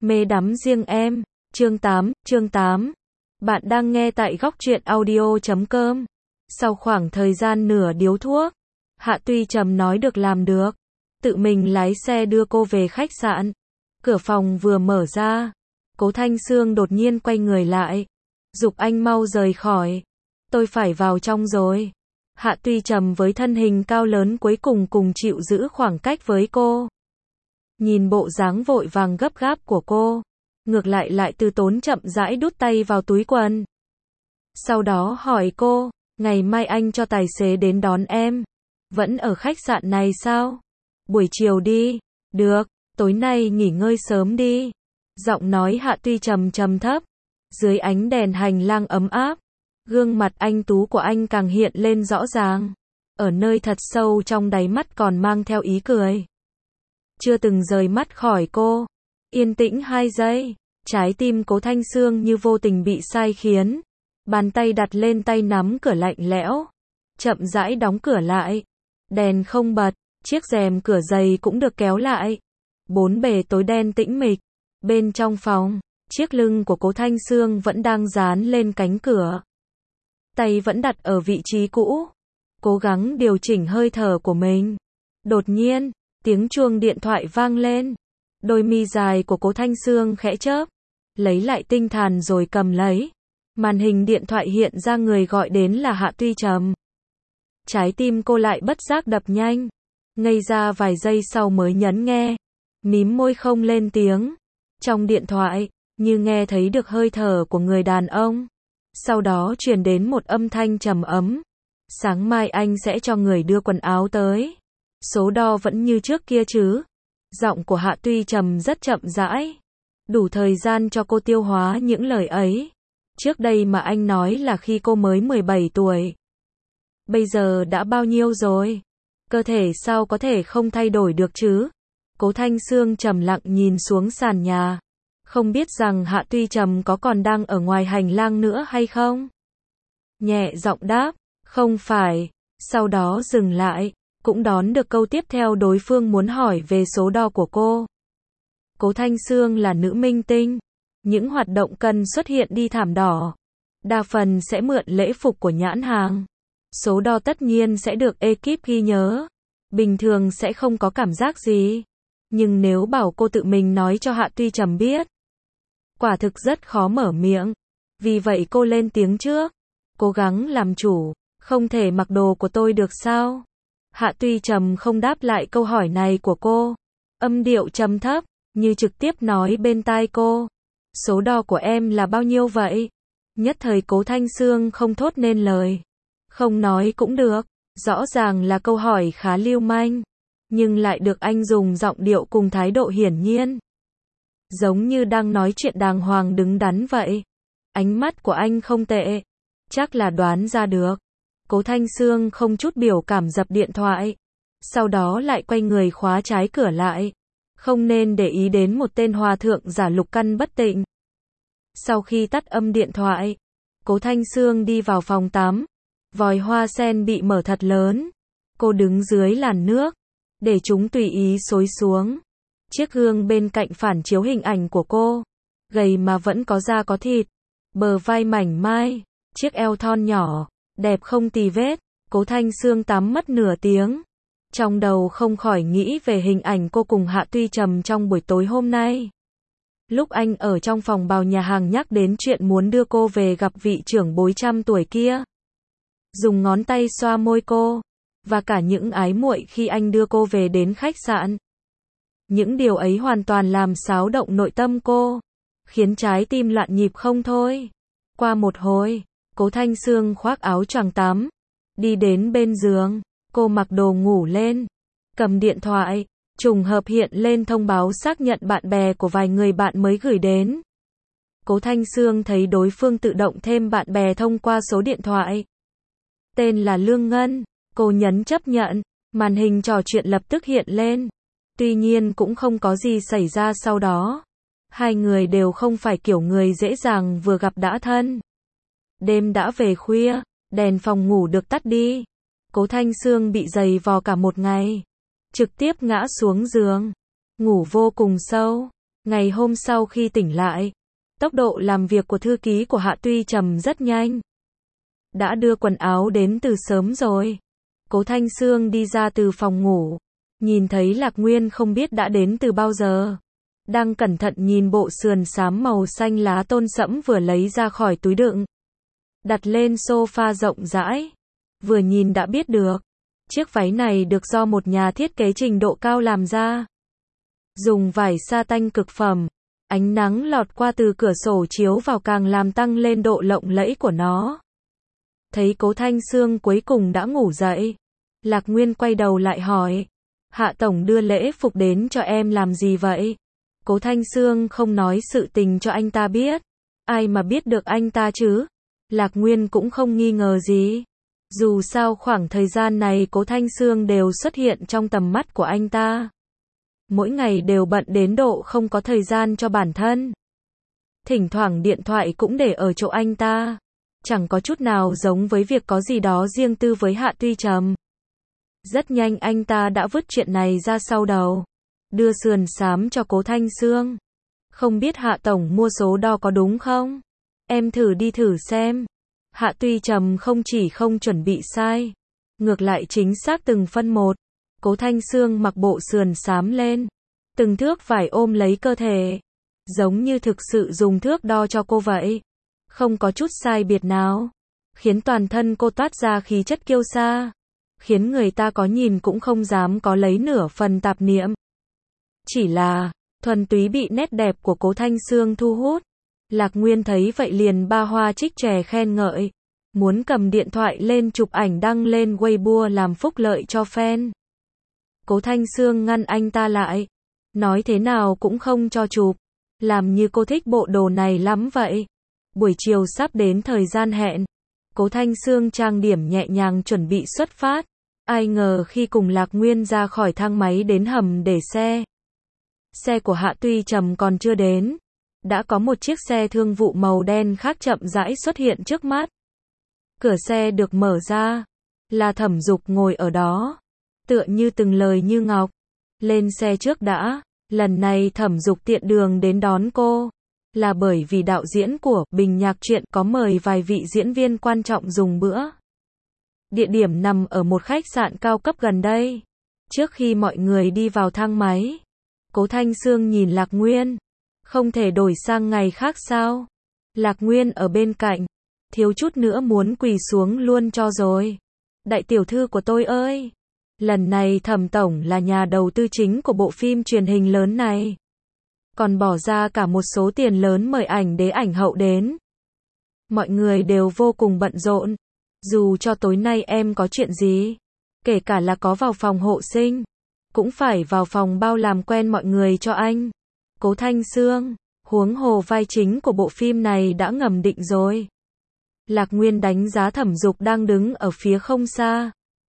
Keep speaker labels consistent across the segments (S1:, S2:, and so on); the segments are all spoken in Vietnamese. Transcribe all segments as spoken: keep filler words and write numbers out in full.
S1: Mê đắm riêng em, chương tám, chương tám. Bạn đang nghe tại góc truyện audio chấm com. Sau khoảng thời gian nửa điếu thuốc, Hạ Tuy Trầm nói được làm được. Tự mình lái xe đưa cô về khách sạn. Cửa phòng vừa mở ra, Cố Thanh Sương đột nhiên quay người lại, giục anh mau rời khỏi. Tôi phải vào trong rồi. Hạ Tuy Trầm với thân hình cao lớn cuối cùng cùng chịu giữ khoảng cách với cô. Nhìn bộ dáng vội vàng gấp gáp của cô, ngược lại lại từ tốn chậm rãi đút tay vào túi quần. Sau đó hỏi cô, ngày mai anh cho tài xế đến đón em. Vẫn ở khách sạn này sao? Buổi chiều đi. Được, tối nay nghỉ ngơi sớm đi. Giọng nói Hạ Tuy Trầm trầm thấp. Dưới ánh đèn hành lang ấm áp, gương mặt anh tú của anh càng hiện lên rõ ràng. Ở nơi thật sâu trong đáy mắt còn mang theo ý cười. Chưa từng rời mắt khỏi cô. Yên tĩnh hai giây, trái tim Cố Thanh Sương như vô tình bị sai khiến. Bàn tay đặt lên tay nắm cửa lạnh lẽo, chậm rãi đóng cửa lại. Đèn không bật, chiếc rèm cửa dày cũng được kéo lại. Bốn bề tối đen tĩnh mịch. Bên trong phòng, chiếc lưng của Cố Thanh Sương vẫn đang dán lên cánh cửa. Tay vẫn đặt ở vị trí cũ, cố gắng điều chỉnh hơi thở của mình. Đột nhiên, tiếng chuông điện thoại vang lên. Đôi mi dài của Cố Thanh Sương khẽ chớp, lấy lại tinh thần rồi cầm lấy. Màn hình điện thoại hiện ra người gọi đến là Hạ Tuy Trầm. Trái tim cô lại bất giác đập nhanh, ngây ra vài giây sau mới nhấn nghe, mím môi không lên tiếng. Trong điện thoại, như nghe thấy được hơi thở của người đàn ông. Sau đó truyền đến một âm thanh trầm ấm. Sáng mai anh sẽ cho người đưa quần áo tới. Số đo vẫn như trước kia chứ? Giọng của Hạ Tuy Trầm rất chậm rãi, đủ thời gian cho cô tiêu hóa những lời ấy. Trước đây mà anh nói là khi cô mới mười bảy tuổi. Bây giờ đã bao nhiêu rồi? Cơ thể sao có thể không thay đổi được chứ? Cố Thanh Sương trầm lặng nhìn xuống sàn nhà, không biết rằng Hạ Tuy Trầm có còn đang ở ngoài hành lang nữa hay không? Nhẹ giọng đáp, không phải. Sau đó dừng lại, cũng đón được câu tiếp theo đối phương muốn hỏi về số đo của cô. Cố Thanh Sương là nữ minh tinh. Những hoạt động cần xuất hiện đi thảm đỏ, đa phần sẽ mượn lễ phục của nhãn hàng. Số đo tất nhiên sẽ được ekip ghi nhớ. Bình thường sẽ không có cảm giác gì. Nhưng nếu bảo cô tự mình nói cho Hạ Tuy Trầm biết, quả thực rất khó mở miệng. Vì vậy cô lên tiếng trước, cố gắng làm chủ. Không thể mặc đồ của tôi được sao? Hạ Tuy Trầm không đáp lại câu hỏi này của cô. Âm điệu trầm thấp, như trực tiếp nói bên tai cô. Số đo của em là bao nhiêu vậy? Nhất thời Cố Thanh Sương không thốt nên lời. Không nói cũng được. Rõ ràng là câu hỏi khá lưu manh, nhưng lại được anh dùng giọng điệu cùng thái độ hiển nhiên. Giống như đang nói chuyện đàng hoàng đứng đắn vậy. Ánh mắt của anh không tệ. Chắc là đoán ra được. Cố Thanh Sương không chút biểu cảm dập điện thoại. Sau đó lại quay người khóa trái cửa lại. Không nên để ý đến một tên hòa thượng giả lục căn bất tịnh. Sau khi tắt âm điện thoại, Cố Thanh Sương đi vào phòng tắm. Vòi hoa sen bị mở thật lớn. Cô đứng dưới làn nước, để chúng tùy ý xối xuống. Chiếc gương bên cạnh phản chiếu hình ảnh của cô. Gầy mà vẫn có da có thịt. Bờ vai mảnh mai, chiếc eo thon nhỏ, đẹp không tì vết. Cố Thanh Sương tắm mất nửa tiếng. Trong đầu không khỏi nghĩ về hình ảnh cô cùng Hạ Tuy Trầm trong buổi tối hôm nay. Lúc anh ở trong phòng bào nhà hàng nhắc đến chuyện muốn đưa cô về gặp vị trưởng bối trăm tuổi kia. Dùng ngón tay xoa môi cô. Và cả những ái muội khi anh đưa cô về đến khách sạn. Những điều ấy hoàn toàn làm xáo động nội tâm cô, khiến trái tim loạn nhịp không thôi. Qua một hồi, Cố Thanh Sương khoác áo choàng tắm, đi đến bên giường. Cô mặc đồ ngủ lên, cầm điện thoại, trùng hợp hiện lên thông báo xác nhận bạn bè của vài người bạn mới gửi đến. Cố Thanh Sương thấy đối phương tự động thêm bạn bè thông qua số điện thoại. Tên là Lương Ngân. Cô nhấn chấp nhận, màn hình trò chuyện lập tức hiện lên. Tuy nhiên cũng không có gì xảy ra sau đó. Hai người đều không phải kiểu người dễ dàng vừa gặp đã thân. Đêm đã về khuya, đèn phòng ngủ được tắt đi. Cố Thanh Sương bị giày vò cả một ngày. Trực tiếp ngã xuống giường. Ngủ vô cùng sâu. Ngày hôm sau khi tỉnh lại, tốc độ làm việc của thư ký của Hạ Tuy Trầm rất nhanh. Đã đưa quần áo đến từ sớm rồi. Cố Thanh Sương đi ra từ phòng ngủ, nhìn thấy Lạc Nguyên không biết đã đến từ bao giờ. Đang cẩn thận nhìn bộ sườn xám màu xanh lá tôn sẫm vừa lấy ra khỏi túi đựng. Đặt lên sofa rộng rãi. Vừa nhìn đã biết được. Chiếc váy này được do một nhà thiết kế trình độ cao làm ra. Dùng vải sa tanh cực phẩm. Ánh nắng lọt qua từ cửa sổ chiếu vào càng làm tăng lên độ lộng lẫy của nó. Thấy Cố Thanh Sương cuối cùng đã ngủ dậy. Lạc Nguyên quay đầu lại hỏi. Hạ tổng đưa lễ phục đến cho em làm gì vậy? Cố Thanh Sương không nói sự tình cho anh ta biết. Ai mà biết được anh ta chứ? Lạc Nguyên cũng không nghi ngờ gì. Dù sao khoảng thời gian này Cố Thanh Sương đều xuất hiện trong tầm mắt của anh ta. Mỗi ngày đều bận đến độ không có thời gian cho bản thân. Thỉnh thoảng điện thoại cũng để ở chỗ anh ta. Chẳng có chút nào giống với việc có gì đó riêng tư với Hạ Tuy Trầm. Rất nhanh anh ta đã vứt chuyện này ra sau đầu. Đưa sườn xám cho Cố Thanh Sương. Không biết Hạ tổng mua số đo có đúng không? Em thử đi thử xem. Hạ Tuy Trầm không chỉ không chuẩn bị sai, ngược lại chính xác từng phân một. Cố Thanh Sương mặc bộ sườn xám lên, từng thước vải ôm lấy cơ thể, giống như thực sự dùng thước đo cho cô vậy. Không có chút sai biệt nào, khiến toàn thân cô toát ra khí chất kiêu sa, khiến người ta có nhìn cũng không dám có lấy nửa phần tạp niệm. Chỉ là, thuần túy bị nét đẹp của Cố Thanh Sương thu hút. Lạc Nguyên thấy vậy liền ba hoa trích chè khen ngợi, muốn cầm điện thoại lên chụp ảnh đăng lên Weibo làm phúc lợi cho fan. Cố Thanh Sương ngăn anh ta lại, nói thế nào cũng không cho chụp, làm như cô thích bộ đồ này lắm vậy. Buổi chiều sắp đến thời gian hẹn, Cố Thanh Sương trang điểm nhẹ nhàng chuẩn bị xuất phát, ai ngờ khi cùng Lạc Nguyên ra khỏi thang máy đến hầm để xe. Xe của Hạ Tuy Trầm còn chưa đến. Đã có một chiếc xe thương vụ màu đen khác chậm rãi xuất hiện trước mắt. Cửa xe được mở ra, là Thẩm Dục ngồi ở đó, tựa như từng lời như ngọc. Lên xe trước đã, lần này Thẩm Dục tiện đường đến đón cô, là bởi vì đạo diễn của Bình Nhạc Truyện có mời vài vị diễn viên quan trọng dùng bữa. Địa điểm nằm ở một khách sạn cao cấp gần đây. Trước khi mọi người đi vào thang máy, Cố Thanh Sương nhìn Lạc Nguyên. Không thể đổi sang ngày khác sao? Lạc Nguyên ở bên cạnh, thiếu chút nữa muốn quỳ xuống luôn cho rồi. Đại tiểu thư của tôi ơi! Lần này Thẩm tổng là nhà đầu tư chính của bộ phim truyền hình lớn này. Còn bỏ ra cả một số tiền lớn mời ảnh đế ảnh hậu đến. Mọi người đều vô cùng bận rộn. Dù cho tối nay em có chuyện gì, kể cả là có vào phòng hộ sinh, cũng phải vào phòng bao làm quen mọi người cho anh. Cố Thanh Sương, huống hồ vai chính của bộ phim này đã ngầm định rồi. Lạc Nguyên đánh giá Thẩm Dục đang đứng ở phía không xa.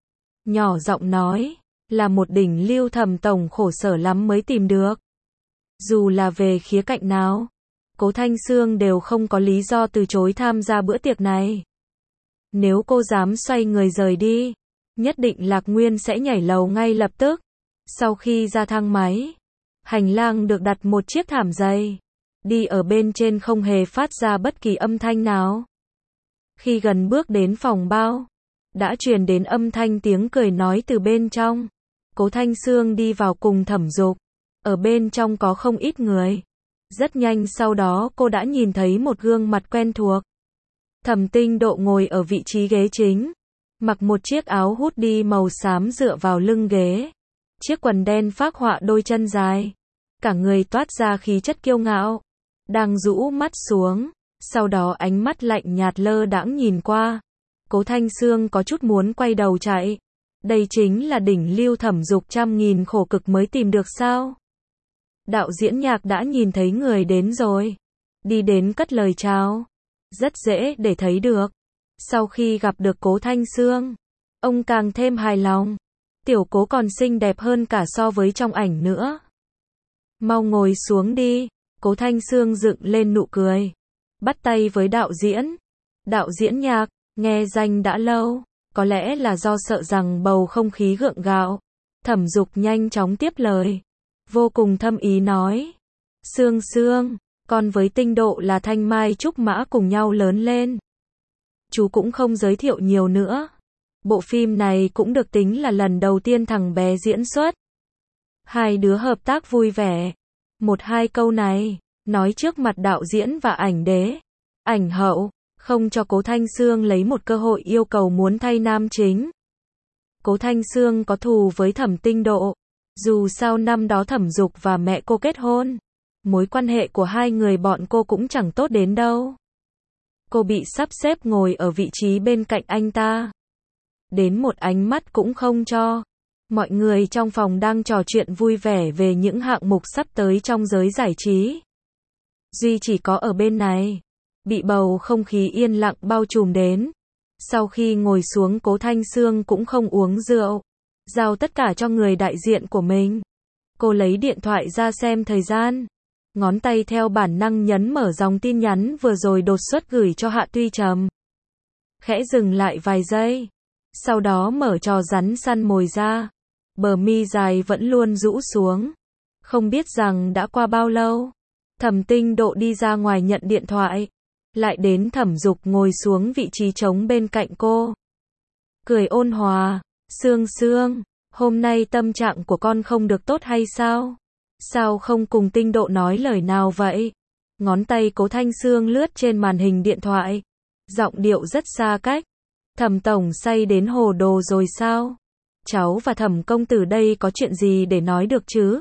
S1: Nhỏ giọng nói, là một đỉnh lưu Thẩm tổng khổ sở lắm mới tìm được. Dù là về khía cạnh nào, Cố Thanh Sương đều không có lý do từ chối tham gia bữa tiệc này. Nếu cô dám xoay người rời đi, nhất định Lạc Nguyên sẽ nhảy lầu ngay lập tức. Sau khi ra thang máy, hành lang được đặt một chiếc thảm dày, đi ở bên trên không hề phát ra bất kỳ âm thanh nào. Khi gần bước đến phòng bao, đã truyền đến âm thanh tiếng cười nói từ bên trong. Cố Thanh Sương đi vào cùng Thẩm Dục, ở bên trong có không ít người. Rất nhanh sau đó cô đã nhìn thấy một gương mặt quen thuộc. Thẩm Tinh Độ ngồi ở vị trí ghế chính, mặc một chiếc áo hoodie màu xám dựa vào lưng ghế. Chiếc quần đen phác họa đôi chân dài, cả người toát ra khí chất kiêu ngạo, đang rũ mắt xuống, sau đó ánh mắt lạnh nhạt lơ đãng nhìn qua. Cố Thanh Sương có chút muốn quay đầu chạy. Đây chính là đỉnh lưu Thẩm Dục trăm nghìn khổ cực mới tìm được sao? Đạo diễn Nhạc đã nhìn thấy người đến rồi, đi đến cất lời chào, rất dễ để thấy được. Sau khi gặp được Cố Thanh Sương, ông càng thêm hài lòng. Tiểu Cố còn xinh đẹp hơn cả so với trong ảnh nữa. Mau ngồi xuống đi. Cố Thanh Sương dựng lên nụ cười, bắt tay với đạo diễn. Đạo diễn Nhạc, nghe danh đã lâu, có lẽ là do sợ rằng bầu không khí gượng gạo. Thẩm Dục nhanh chóng tiếp lời, vô cùng thâm ý nói, Sương Sương, con với Tinh Độ là thanh mai trúc mã cùng nhau lớn lên. Chú cũng không giới thiệu nhiều nữa. Bộ phim này cũng được tính là lần đầu tiên thằng bé diễn xuất. Hai đứa hợp tác vui vẻ. Một hai câu này, nói trước mặt đạo diễn và ảnh đế, ảnh hậu, không cho Cố Thanh Sương lấy một cơ hội yêu cầu muốn thay nam chính. Cố Thanh Sương có thù với Thẩm Tinh Độ. Dù sao năm đó Thẩm Dục và mẹ cô kết hôn, mối quan hệ của hai người bọn cô cũng chẳng tốt đến đâu. Cô bị sắp xếp ngồi ở vị trí bên cạnh anh ta. Đến một ánh mắt cũng không cho. Mọi người trong phòng đang trò chuyện vui vẻ về những hạng mục sắp tới trong giới giải trí. Duy chỉ có ở bên này, bị bầu không khí yên lặng bao trùm đến. Sau khi ngồi xuống, Cố Thanh Sương cũng không uống rượu, giao tất cả cho người đại diện của mình. Cô lấy điện thoại ra xem thời gian. Ngón tay theo bản năng nhấn mở dòng tin nhắn vừa rồi đột xuất gửi cho Hạ Tuy Trầm. Khẽ dừng lại vài giây. Sau đó mở trò rắn săn mồi ra. Bờ mi dài vẫn luôn rũ xuống. Không biết rằng đã qua bao lâu. Thẩm Tinh Độ đi ra ngoài nhận điện thoại. Lại đến Thẩm Dục ngồi xuống vị trí trống bên cạnh cô. Cười ôn hòa. Sương Sương, hôm nay tâm trạng của con không được tốt hay sao? Sao không cùng Tinh Độ nói lời nào vậy? Ngón tay Cố Thanh Sương lướt trên màn hình điện thoại. Giọng điệu rất xa cách. Thẩm tổng say đến hồ đồ rồi sao? Cháu và Thẩm công tử đây có chuyện gì để nói được chứ?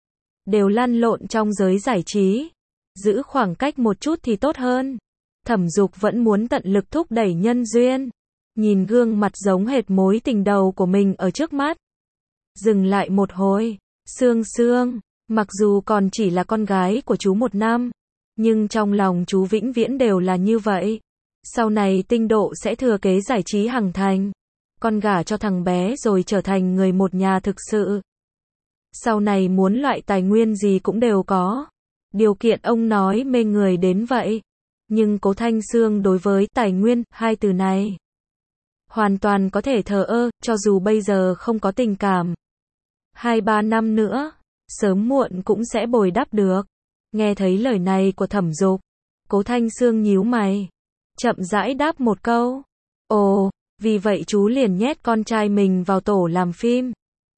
S1: Đều lăn lộn trong giới giải trí. Giữ khoảng cách một chút thì tốt hơn. Thẩm Dục vẫn muốn tận lực thúc đẩy nhân duyên. Nhìn gương mặt giống hệt mối tình đầu của mình ở trước mắt. Dừng lại một hồi. Sương Sương, mặc dù còn chỉ là con gái của chú một năm, nhưng trong lòng chú vĩnh viễn đều là như vậy. Sau này Tinh Độ sẽ thừa kế giải trí Hằng Thành. Con gả cho thằng bé rồi trở thành người một nhà thực sự. Sau này muốn loại tài nguyên gì cũng đều có. Điều kiện ông nói mê người đến vậy. Nhưng Cố Thanh Sương đối với tài nguyên, hai từ này, hoàn toàn có thể thờ ơ, cho dù bây giờ không có tình cảm. Hai ba năm nữa, sớm muộn cũng sẽ bồi đắp được. Nghe thấy lời này của Thẩm Dục, Cố Thanh Sương nhíu mày, chậm rãi đáp một câu. Ồ, vì vậy chú liền nhét con trai mình vào tổ làm phim.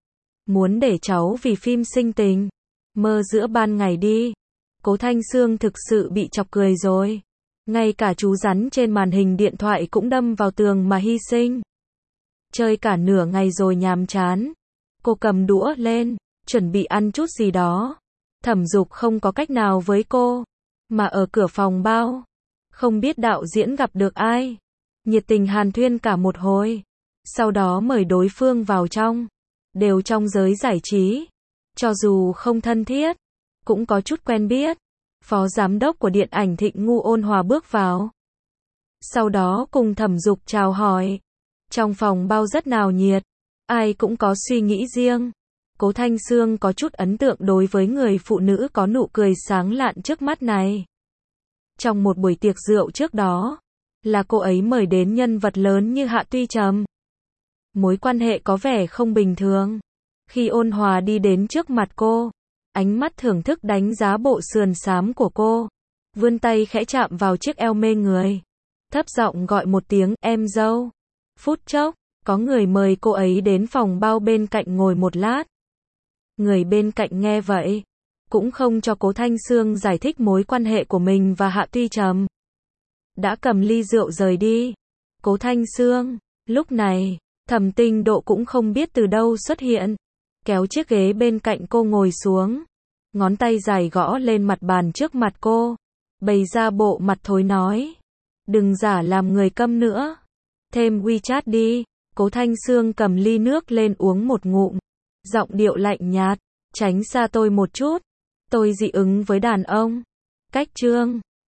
S1: Muốn để cháu vì phim sinh tình, mơ giữa ban ngày đi. Cố Thanh Sương thực sự bị chọc cười rồi. Ngay cả chú rắn trên màn hình điện thoại cũng đâm vào tường mà hy sinh. Chơi cả nửa ngày rồi nhàm chán. Cô cầm đũa lên, chuẩn bị ăn chút gì đó. Thẩm Dục không có cách nào với cô, mà ở cửa phòng bao. Không biết đạo diễn gặp được ai. Nhiệt tình hàn thuyên cả một hồi. Sau đó mời đối phương vào trong. Đều trong giới giải trí. Cho dù không thân thiết, cũng có chút quen biết. Phó giám đốc của điện ảnh Thịnh Ngu ôn hòa bước vào. Sau đó cùng Thẩm Dục chào hỏi. Trong phòng bao rất náo nhiệt. Ai cũng có suy nghĩ riêng. Cố Thanh Sương có chút ấn tượng đối với người phụ nữ có nụ cười sáng lạn trước mắt này. Trong một buổi tiệc rượu trước đó, là cô ấy mời đến nhân vật lớn như Hạ Tuy Trầm. Mối quan hệ có vẻ không bình thường. Khi ôn hòa đi đến trước mặt cô, ánh mắt thưởng thức đánh giá bộ sườn xám của cô. Vươn tay khẽ chạm vào chiếc eo mê người. Thấp giọng gọi một tiếng, em dâu. Phút chốc, có người mời cô ấy đến phòng bao bên cạnh ngồi một lát. Người bên cạnh nghe vậy, cũng không cho Cố Thanh Sương giải thích mối quan hệ của mình và Hạ Tuy Trầm. Đã cầm ly rượu rời đi. Cố Thanh Sương, lúc này, Thẩm Tinh Độ cũng không biết từ đâu xuất hiện. Kéo chiếc ghế bên cạnh cô ngồi xuống. Ngón tay dài gõ lên mặt bàn trước mặt cô. Bày ra bộ mặt thối nói. Đừng giả làm người câm nữa. Thêm WeChat đi. Cố Thanh Sương cầm ly nước lên uống một ngụm. Giọng điệu lạnh nhạt. Tránh xa tôi một chút. Tôi dị ứng với đàn ông. Cách chương.